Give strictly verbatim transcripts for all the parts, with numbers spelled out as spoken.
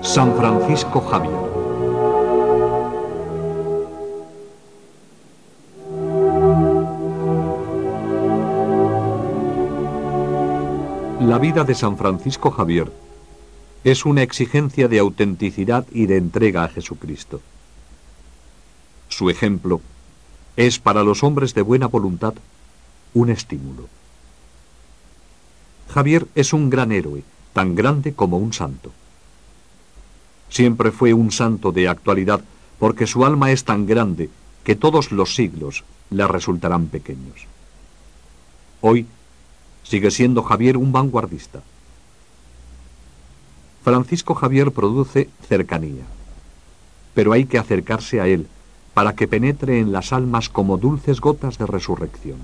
San Francisco Javier. La vida de San Francisco Javier es una exigencia de autenticidad y de entrega a Jesucristo. Su ejemplo es para los hombres de buena voluntad un estímulo. Javier es un gran héroe, tan grande como un santo. Siempre fue un santo de actualidad, porque su alma es tan grande que todos los siglos le resultarán pequeños. Hoy sigue siendo Javier un vanguardista. Francisco Javier produce cercanía, pero hay que acercarse a él para que penetre en las almas como dulces gotas de resurrección.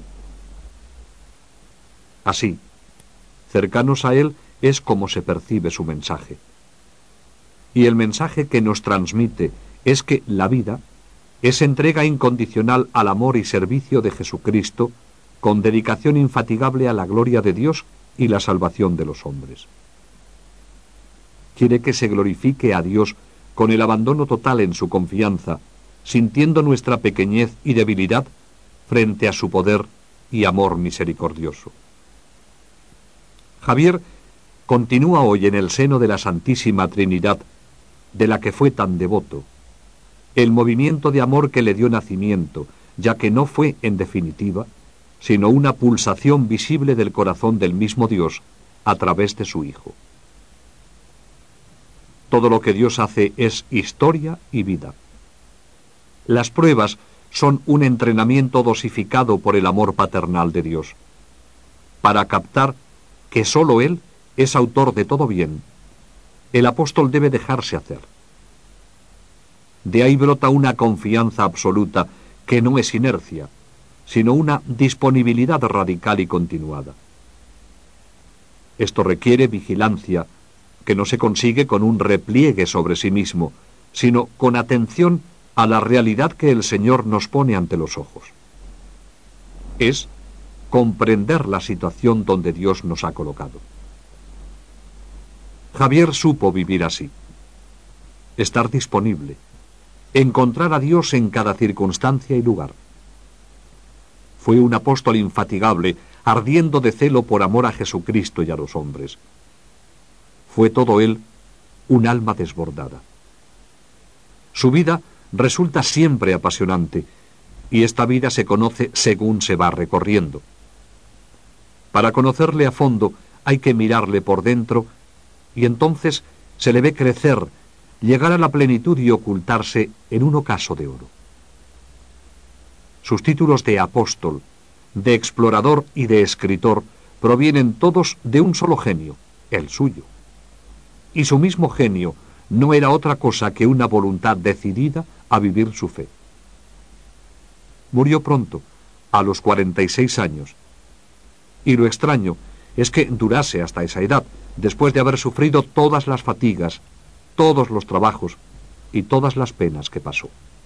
Así, cercanos a él es como se percibe su mensaje. Y el mensaje que nos transmite es que la vida es entrega incondicional al amor y servicio de Jesucristo, con dedicación infatigable a la gloria de Dios y la salvación de los hombres. Quiere que se glorifique a Dios con el abandono total en su confianza, sintiendo nuestra pequeñez y debilidad frente a su poder y amor misericordioso. Javier continúa hoy en el seno de la Santísima Trinidad, de la que fue tan devoto, el movimiento de amor que le dio nacimiento, ya que no fue, en definitiva, sino una pulsación visible del corazón del mismo Dios a través de su Hijo. Todo lo que Dios hace es historia y vida. Las pruebas son un entrenamiento dosificado por el amor paternal de Dios, para captar que sólo Él es autor de todo bien. El apóstol debe dejarse hacer. De ahí brota una confianza absoluta que no es inercia, sino una disponibilidad radical y continuada. Esto requiere vigilancia, que no se consigue con un repliegue sobre sí mismo, sino con atención a la realidad que el Señor nos pone ante los ojos. Es comprender la situación donde Dios nos ha colocado. Javier supo vivir así, estar disponible, encontrar a Dios en cada circunstancia y lugar. Fue un apóstol infatigable, ardiendo de celo por amor a Jesucristo y a los hombres. Fue todo él un alma desbordada. Su vida resulta siempre apasionante, y esta vida se conoce según se va recorriendo. Para conocerle a fondo hay que mirarle por dentro, y entonces se le ve crecer, llegar a la plenitud y ocultarse en un ocaso de oro. Sus títulos de apóstol, de explorador y de escritor provienen todos de un solo genio, el suyo. Y su mismo genio no era otra cosa que una voluntad decidida a vivir su fe. Murió pronto, a los cuarenta y seis años. Y lo extraño es que durase hasta esa edad, después de haber sufrido todas las fatigas, todos los trabajos y todas las penas que pasó.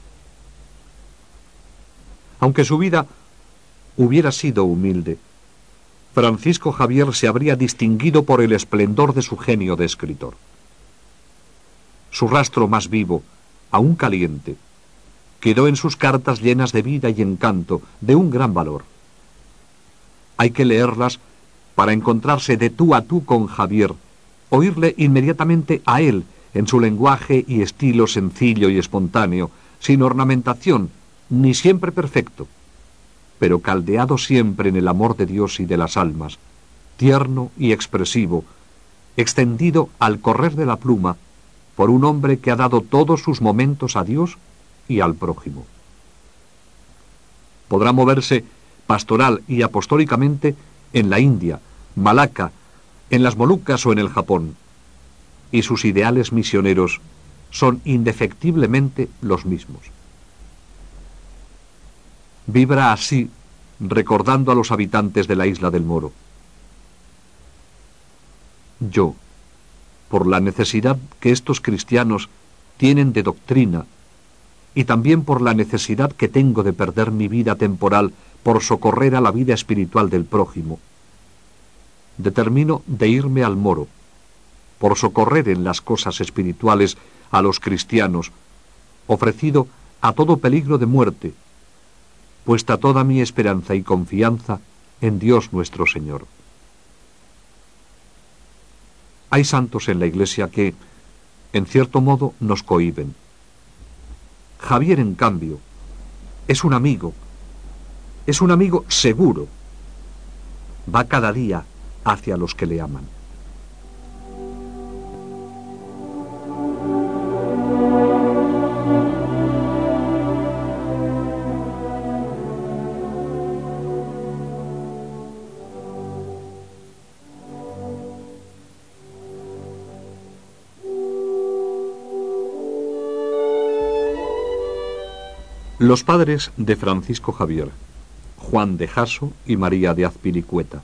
Aunque su vida hubiera sido humilde, Francisco Javier se habría distinguido por el esplendor de su genio de escritor. Su rastro más vivo, aún caliente, quedó en sus cartas llenas de vida y encanto, de un gran valor. Hay que leerlas para encontrarse de tú a tú con Javier, oírle inmediatamente a él, en su lenguaje y estilo sencillo y espontáneo, sin ornamentación, ni siempre perfecto, pero caldeado siempre en el amor de Dios y de las almas, tierno y expresivo, extendido al correr de la pluma por un hombre que ha dado todos sus momentos a Dios y al prójimo. Podrá moverse pastoral y apostólicamente en la India, Malaca, en las Molucas o en el Japón, y sus ideales misioneros son indefectiblemente los mismos. Vibra así, recordando a los habitantes de la isla del Moro. Yo, por la necesidad que estos cristianos tienen de doctrina, y también por la necesidad que tengo de perder mi vida temporal por socorrer a la vida espiritual del prójimo, determino de irme al Moro, por socorrer en las cosas espirituales a los cristianos, ofrecido a todo peligro de muerte, puesta toda mi esperanza y confianza en Dios nuestro Señor. Hay santos en la Iglesia que, en cierto modo, nos cohíben. Javier, en cambio, es un amigo, es un amigo seguro. Va cada día hacia los que le aman. Los padres de Francisco Javier, Juan de Jasso y María de Azpilicueta.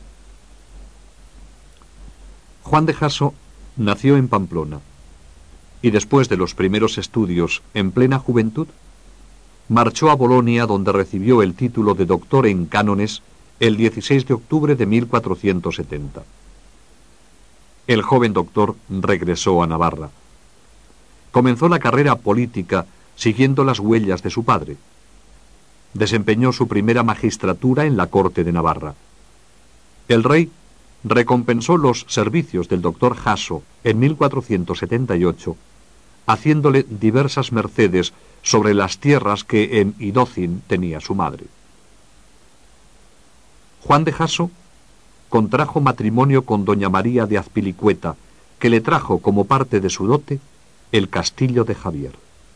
Juan de Jasso nació en Pamplona y después de los primeros estudios en plena juventud, marchó a Bolonia, donde recibió el título de doctor en cánones el dieciséis de octubre de mil cuatrocientos setenta. El joven doctor regresó a Navarra. Comenzó la carrera política siguiendo las huellas de su padre. Desempeñó su primera magistratura en la corte de Navarra. El rey recompensó los servicios del doctor Jasso en mil cuatrocientos setenta y ocho, haciéndole diversas mercedes sobre las tierras que en Idócin tenía su madre. Juan de Jasso contrajo matrimonio con doña María de Azpilicueta, que le trajo como parte de su dote el castillo de Javier.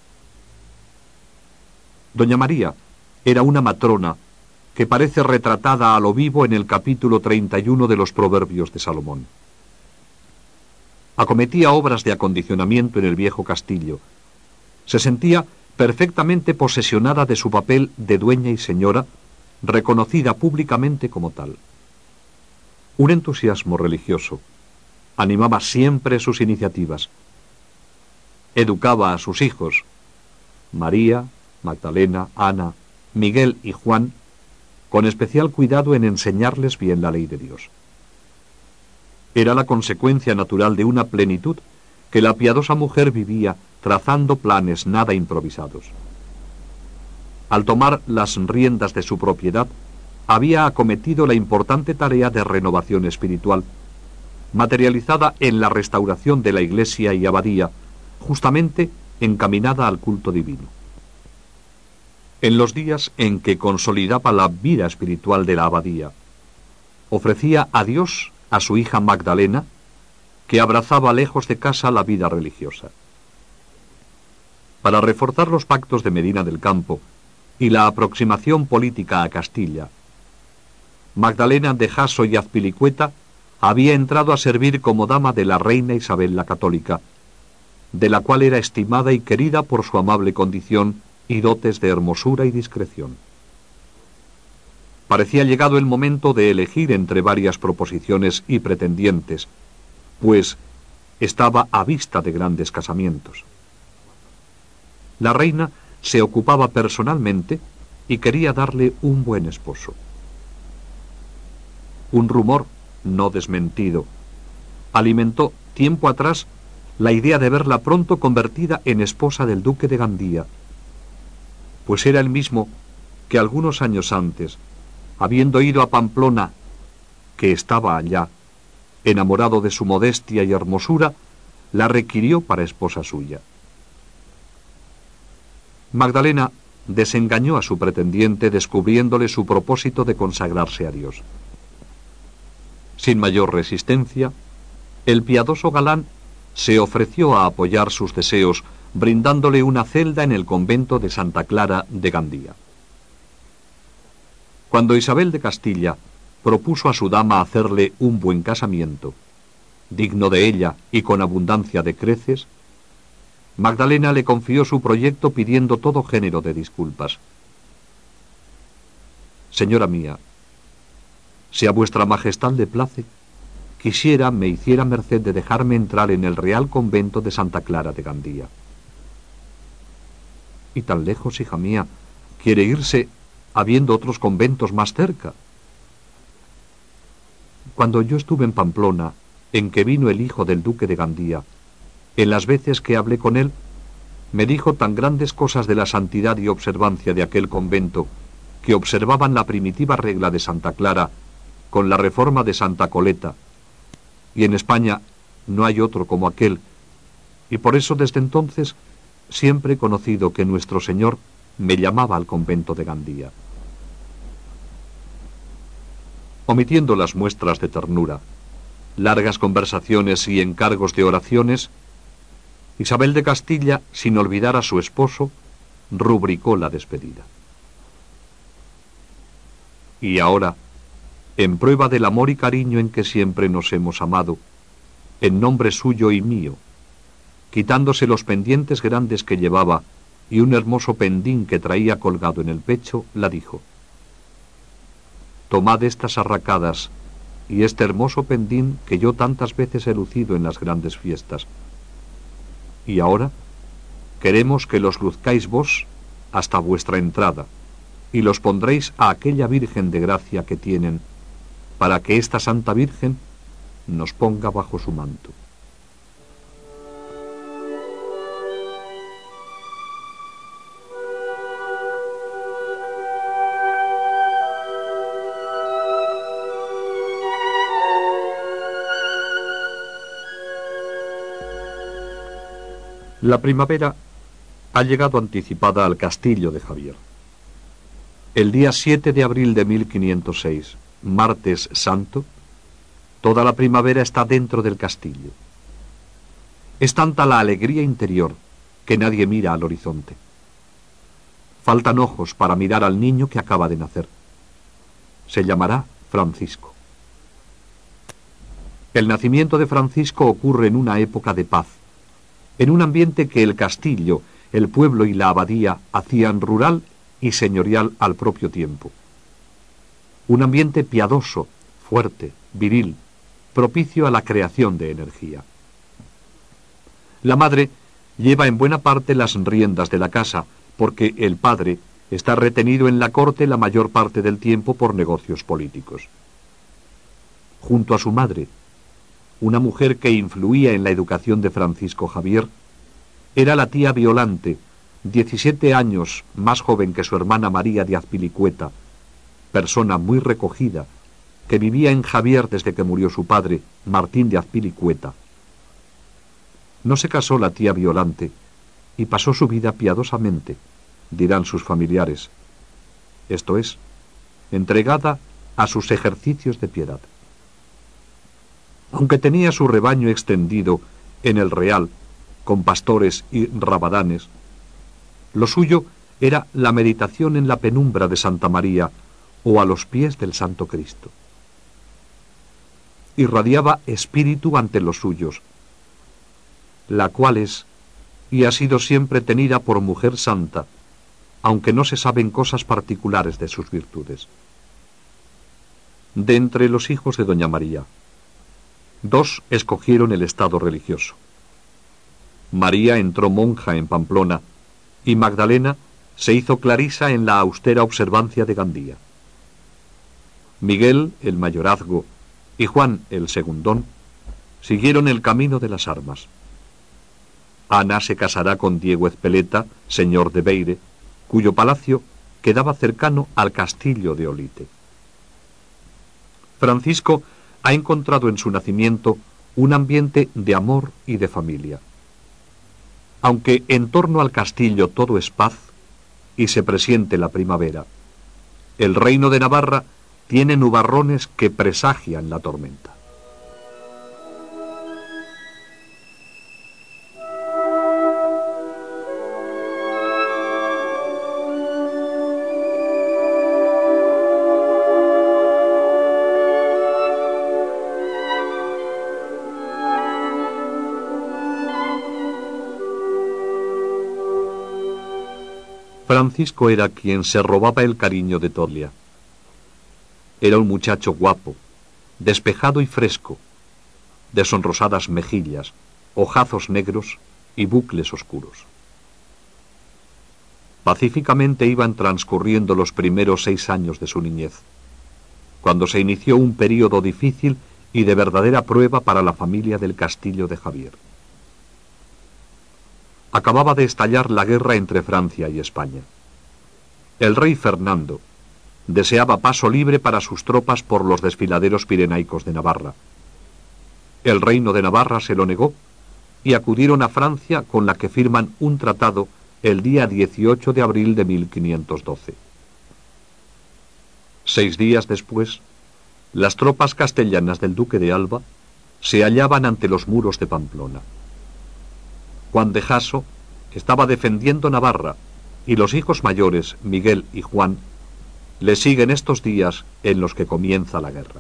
Doña María era una matrona que parece retratada a lo vivo en el capítulo treinta y uno de los Proverbios de Salomón. Acometía obras de acondicionamiento en el viejo castillo. Se sentía perfectamente posesionada de su papel de dueña y señora, reconocida públicamente como tal. Un entusiasmo religioso animaba siempre sus iniciativas. Educaba a sus hijos, María, Magdalena, Ana, Miguel y Juan, con especial cuidado en enseñarles bien la ley de Dios. Era la consecuencia natural de una plenitud que la piadosa mujer vivía trazando planes nada improvisados. Al tomar las riendas de su propiedad, había acometido la importante tarea de renovación espiritual, materializada en la restauración de la iglesia y abadía, justamente encaminada al culto divino. En los días en que consolidaba la vida espiritual de la abadía, ofrecía a Dios a su hija Magdalena, que abrazaba lejos de casa la vida religiosa. Para reforzar los pactos de Medina del Campo y la aproximación política a Castilla, Magdalena de Jasso y Azpilicueta había entrado a servir como dama de la reina Isabel la Católica, de la cual era estimada y querida por su amable condición y dotes de hermosura y discreción. Parecía llegado el momento de elegir entre varias proposiciones y pretendientes, pues estaba a vista de grandes casamientos. La reina se ocupaba personalmente y quería darle un buen esposo. Un rumor, no desmentido, alimentó tiempo atrás la idea de verla pronto convertida en esposa del duque de Gandía, pues era el mismo que algunos años antes, habiendo ido a Pamplona, que estaba allá, enamorado de su modestia y hermosura, la requirió para esposa suya. Magdalena desengañó a su pretendiente descubriéndole su propósito de consagrarse a Dios. Sin mayor resistencia, el piadoso galán se ofreció a apoyar sus deseos, brindándole una celda en el convento de Santa Clara de Gandía. Cuando Isabel de Castilla propuso a su dama hacerle un buen casamiento, digno de ella y con abundancia de creces, Magdalena le confió su proyecto pidiendo todo género de disculpas. Señora mía, si a vuestra majestad le place, quisiera me hiciera merced de dejarme entrar en el real convento de Santa Clara de Gandía. Y tan lejos, hija mía, quiere irse habiendo otros conventos más cerca. Cuando yo estuve en Pamplona, en que vino el hijo del duque de Gandía, en las veces que hablé con él, me dijo tan grandes cosas de la santidad y observancia de aquel convento, que observaban la primitiva regla de Santa Clara con la reforma de Santa Coleta, y en España no hay otro como aquel, y por eso desde entonces siempre he conocido que nuestro Señor me llamaba al convento de Gandía. Omitiendo las muestras de ternura, largas conversaciones y encargos de oraciones, Isabel de Castilla, sin olvidar a su esposo, rubricó la despedida. Y ahora, en prueba del amor y cariño en que siempre nos hemos amado, en nombre suyo y mío, quitándose los pendientes grandes que llevaba y un hermoso pendín que traía colgado en el pecho, la dijo: tomad estas arracadas y este hermoso pendín que yo tantas veces he lucido en las grandes fiestas. Y ahora queremos que los luzcáis vos hasta vuestra entrada, y los pondréis a aquella Virgen de gracia que tienen, para que esta Santa Virgen nos ponga bajo su manto. La primavera ha llegado anticipada al castillo de Javier. El día siete de abril de mil quinientos seis, martes santo, toda la primavera está dentro del castillo. Es tanta la alegría interior que nadie mira al horizonte. Faltan ojos para mirar al niño que acaba de nacer. Se llamará Francisco. El nacimiento de Francisco ocurre en una época de paz, en un ambiente que el castillo, el pueblo y la abadía hacían rural y señorial al propio tiempo. Un ambiente piadoso, fuerte, viril, propicio a la creación de energía. La madre lleva en buena parte las riendas de la casa, porque el padre está retenido en la corte la mayor parte del tiempo por negocios políticos. Junto a su madre, una mujer que influía en la educación de Francisco Javier, era la tía Violante, diecisiete años más joven que su hermana María de Azpilicueta, persona muy recogida, que vivía en Javier desde que murió su padre, Martín de Azpilicueta. No se casó la tía Violante y pasó su vida piadosamente, dirán sus familiares, esto es, entregada a sus ejercicios de piedad. Aunque tenía su rebaño extendido en el Real, con pastores y rabadanes, lo suyo era la meditación en la penumbra de Santa María o a los pies del Santo Cristo. Irradiaba espíritu ante los suyos, la cual es y ha sido siempre tenida por mujer santa, aunque no se saben cosas particulares de sus virtudes. De entre los hijos de doña María, dos escogieron el estado religioso. María entró monja en Pamplona y Magdalena se hizo clarisa en la austera observancia de Gandía. Miguel, el mayorazgo, y Juan, el segundón, siguieron el camino de las armas. Ana se casará con Diego Ezpeleta, señor de Beire, cuyo palacio quedaba cercano al castillo de Olite. Francisco ha encontrado en su nacimiento un ambiente de amor y de familia. Aunque en torno al castillo todo es paz y se presiente la primavera, el reino de Navarra tiene nubarrones que presagian la tormenta. Francisco era quien se robaba el cariño de Tolia. Era un muchacho guapo, despejado y fresco, de sonrosadas mejillas, ojazos negros y bucles oscuros. Pacíficamente iban transcurriendo los primeros seis años de su niñez, cuando se inició un período difícil y de verdadera prueba para la familia del castillo de Javier. Acababa de estallar la guerra entre Francia y España. El rey Fernando deseaba paso libre para sus tropas por los desfiladeros pirenaicos de Navarra. El reino de Navarra se lo negó y acudieron a Francia, con la que firman un tratado el día dieciocho de abril de mil quinientos doce. Seis días después, las tropas castellanas del duque de Alba se hallaban ante los muros de Pamplona. Juan de Jasso estaba defendiendo Navarra, y los hijos mayores, Miguel y Juan, le siguen estos días en los que comienza la guerra.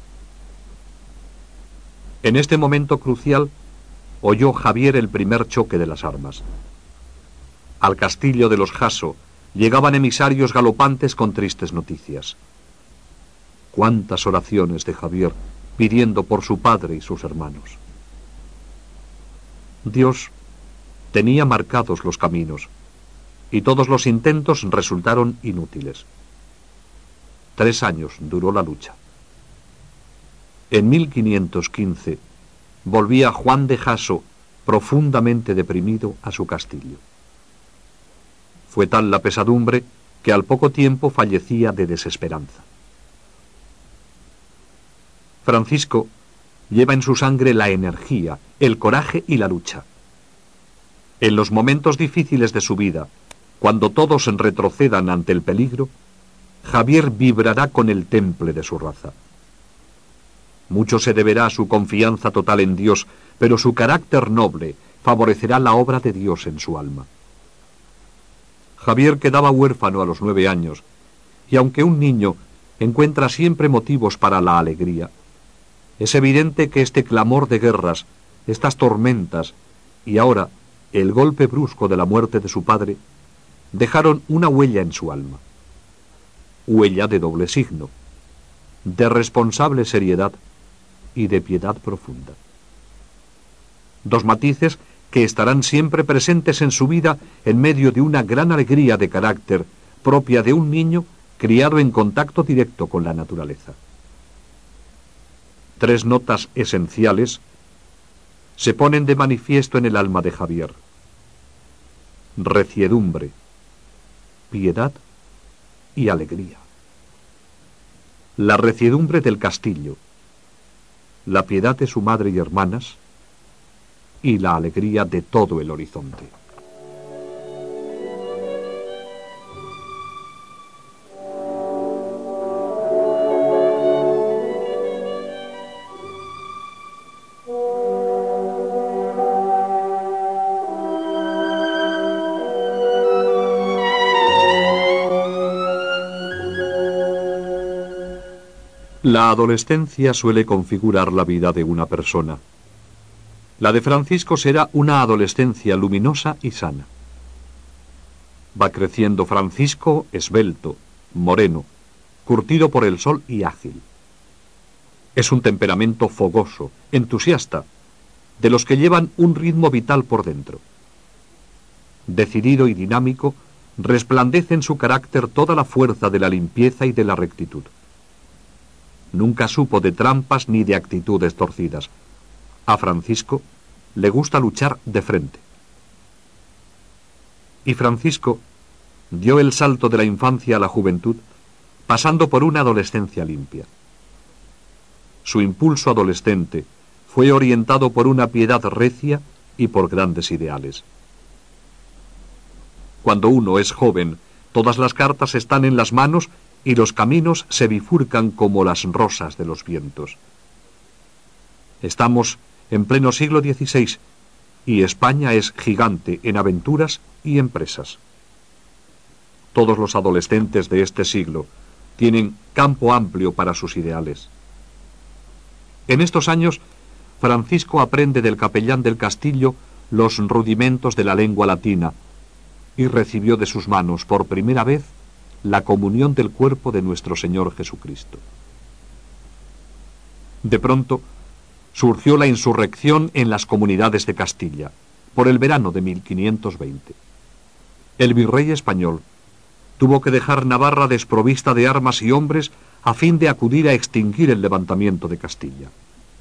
En este momento crucial, oyó Javier el primer choque de las armas. Al castillo de los Jasso llegaban emisarios galopantes con tristes noticias. Cuántas oraciones de Javier pidiendo por su padre y sus hermanos. Dios tenía marcados los caminos, y todos los intentos resultaron inútiles. Tres años duró la lucha. En mil quinientos quince volvía Juan de Jasso, profundamente deprimido, a su castillo. Fue tal la pesadumbre que al poco tiempo fallecía de desesperanza. Francisco lleva en su sangre la energía, el coraje y la lucha. En los momentos difíciles de su vida, cuando todos retrocedan ante el peligro, Javier vibrará con el temple de su raza. Mucho se deberá a su confianza total en Dios, pero su carácter noble favorecerá la obra de Dios en su alma. Javier quedaba huérfano a los nueve años, y aunque un niño encuentra siempre motivos para la alegría, es evidente que este clamor de guerras, estas tormentas, y ahora el golpe brusco de la muerte de su padre, dejaron una huella en su alma. Huella de doble signo, de responsable seriedad y de piedad profunda. Dos matices que estarán siempre presentes en su vida en medio de una gran alegría de carácter propia de un niño criado en contacto directo con la naturaleza. Tres notas esenciales se ponen de manifiesto en el alma de Javier: reciedumbre, piedad y alegría. La reciedumbre del castillo, la piedad de su madre y hermanas, y la alegría de todo el horizonte. La adolescencia suele configurar la vida de una persona. La de Francisco será una adolescencia luminosa y sana. Va creciendo Francisco esbelto, moreno, curtido por el sol y ágil. Es un temperamento fogoso, entusiasta, de los que llevan un ritmo vital por dentro. Decidido y dinámico, resplandece en su carácter toda la fuerza de la limpieza y de la rectitud. Nunca supo de trampas ni de actitudes torcidas. A Francisco le gusta luchar de frente. Y Francisco dio el salto de la infancia a la juventud, pasando por una adolescencia limpia. Su impulso adolescente fue orientado por una piedad recia y por grandes ideales. Cuando uno es joven, todas las cartas están en las manos y los caminos se bifurcan como las rosas de los vientos. Estamos en pleno siglo dieciséis y España es gigante en aventuras y empresas. Todos los adolescentes de este siglo tienen campo amplio para sus ideales. En estos años, Francisco aprende del capellán del castillo los rudimentos de la lengua latina y recibió de sus manos por primera vez la comunión del cuerpo de nuestro Señor Jesucristo. De pronto, surgió la insurrección en las comunidades de Castilla, por el verano de mil quinientos veinte. El virrey español tuvo que dejar Navarra desprovista de armas y hombres a fin de acudir a extinguir el levantamiento de Castilla.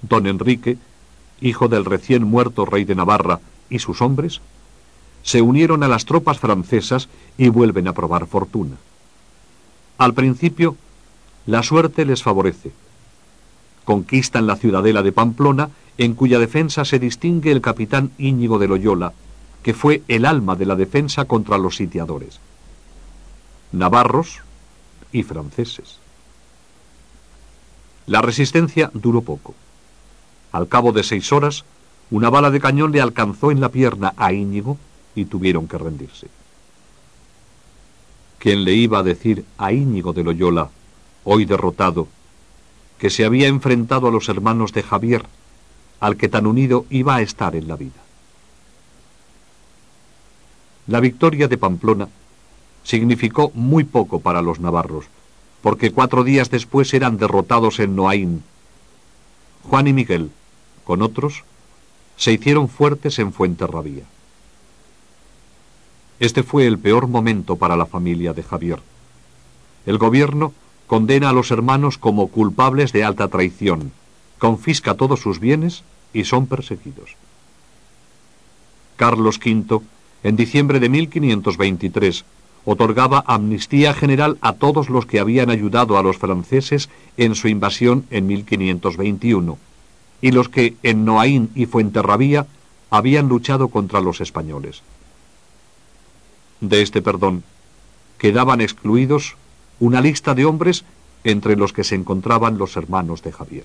don Enrique, hijo del recién muerto rey de Navarra, y sus hombres, se unieron a las tropas francesas y vuelven a probar fortuna. Al principio, la suerte les favorece. Conquistan la ciudadela de Pamplona, en cuya defensa se distingue el capitán Íñigo de Loyola, que fue el alma de la defensa contra los sitiadores, navarros y franceses. La resistencia duró poco. Al cabo de seis horas, una bala de cañón le alcanzó en la pierna a Íñigo y tuvieron que rendirse. ¿Quién le iba a decir a Íñigo de Loyola, hoy derrotado, que se había enfrentado a los hermanos de Javier, al que tan unido iba a estar en la vida? La victoria de Pamplona significó muy poco para los navarros, porque cuatro días después eran derrotados en Noaín. Juan y Miguel, con otros, se hicieron fuertes en Fuenterrabía. Este fue el peor momento para la familia de Javier. El gobierno condena a los hermanos como culpables de alta traición, confisca todos sus bienes y son perseguidos. Carlos quinto, en diciembre de mil quinientos veintitrés, otorgaba amnistía general a todos los que habían ayudado a los franceses en su invasión en mil quinientos veintiuno, y los que en Noaín y Fuenterrabía habían luchado contra los españoles. De este perdón quedaban excluidos una lista de hombres entre los que se encontraban los hermanos de Javier.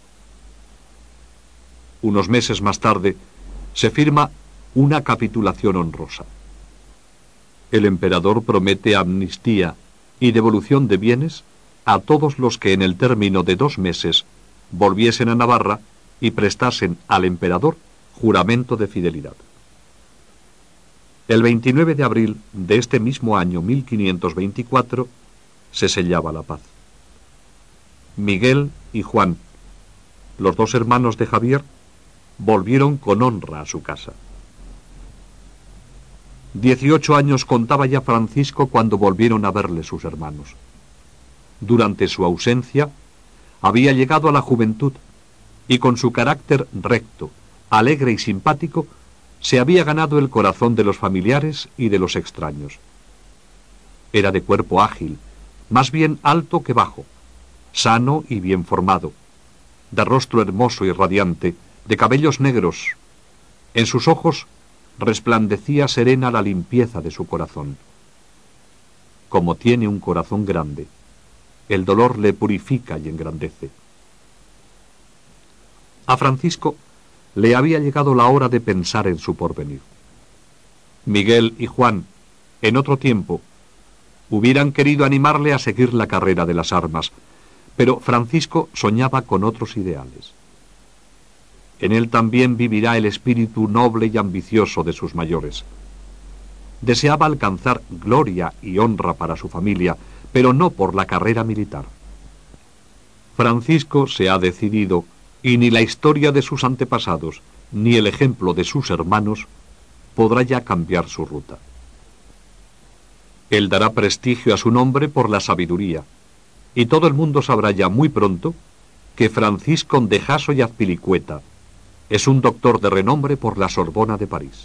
Unos meses más tarde se firma una capitulación honrosa. El emperador promete amnistía y devolución de bienes a todos los que en el término de dos meses volviesen a Navarra y prestasen al emperador juramento de fidelidad. El veintinueve de abril de este mismo año mil quinientos veinticuatro se sellaba la paz. Miguel y Juan, los dos hermanos de Javier, volvieron con honra a su casa. Dieciocho años contaba ya Francisco cuando volvieron a verle sus hermanos. Durante su ausencia, había llegado a la juventud y con su carácter recto, alegre y simpático, se había ganado el corazón de los familiares y de los extraños. Era de cuerpo ágil, más bien alto que bajo, sano y bien formado, de rostro hermoso y radiante, de cabellos negros. En sus ojos resplandecía serena la limpieza de su corazón. Como tiene un corazón grande, el dolor le purifica y engrandece. A Francisco le había llegado la hora de pensar en su porvenir. Miguel y Juan, en otro tiempo, hubieran querido animarle a seguir la carrera de las armas, pero Francisco soñaba con otros ideales. En él también vivirá el espíritu noble y ambicioso de sus mayores. Deseaba alcanzar gloria y honra para su familia, pero no por la carrera militar. Francisco se ha decidido, y ni la historia de sus antepasados, ni el ejemplo de sus hermanos, podrá ya cambiar su ruta. Él dará prestigio a su nombre por la sabiduría, y todo el mundo sabrá ya muy pronto que Francisco de Jaso y Azpilicueta es un doctor de renombre por la Sorbona de París.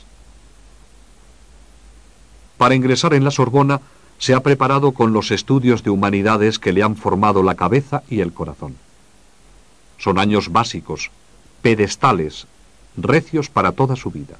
Para ingresar en la Sorbona se ha preparado con los estudios de humanidades que le han formado la cabeza y el corazón. Son años básicos, pedestales, recios para toda su vida.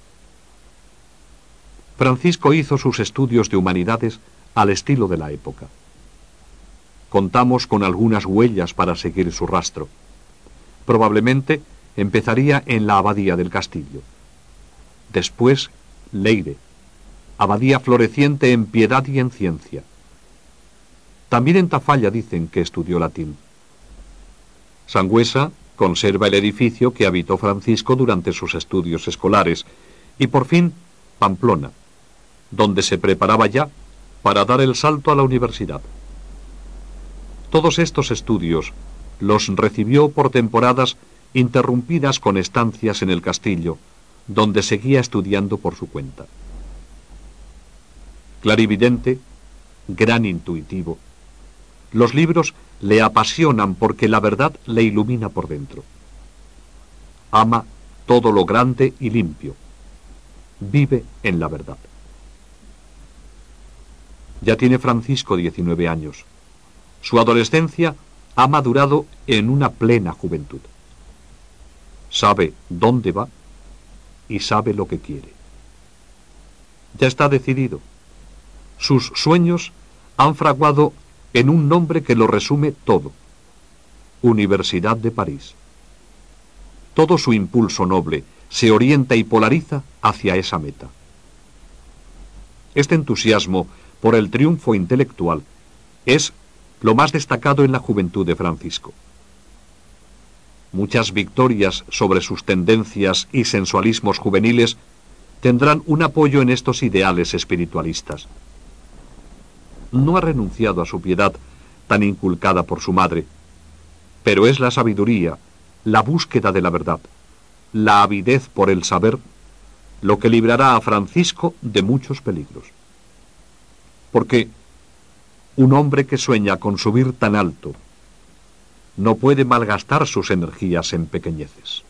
Francisco hizo sus estudios de humanidades al estilo de la época. Contamos con algunas huellas para seguir su rastro. Probablemente empezaría en la abadía del castillo. Después, Leire, abadía floreciente en piedad y en ciencia. También en Tafalla dicen que estudió latín. Sangüesa conserva el edificio que habitó Francisco durante sus estudios escolares, y por fin Pamplona, donde se preparaba ya para dar el salto a la universidad. Todos estos estudios los recibió por temporadas interrumpidas con estancias en el castillo, donde seguía estudiando por su cuenta. Clarividente, gran intuitivo, los libros le apasionan porque la verdad le ilumina por dentro. ama todo lo grande y limpio. Vive en la verdad. Ya tiene Francisco diecinueve años. Su adolescencia ha madurado en una plena juventud. Sabe dónde va y sabe lo que quiere. Ya está decidido. Sus sueños han fraguado en un nombre que lo resume todo: Universidad de París. Todo su impulso noble se orienta y polariza hacia esa meta. Este entusiasmo por el triunfo intelectual es lo más destacado en la juventud de Francisco. Muchas victorias sobre sus tendencias y sensualismos juveniles tendrán un apoyo en estos ideales espiritualistas. No ha renunciado a su piedad tan inculcada por su madre, pero es la sabiduría, la búsqueda de la verdad, la avidez por el saber, lo que librará a Francisco de muchos peligros. Porque un hombre que sueña con subir tan alto no puede malgastar sus energías en pequeñeces.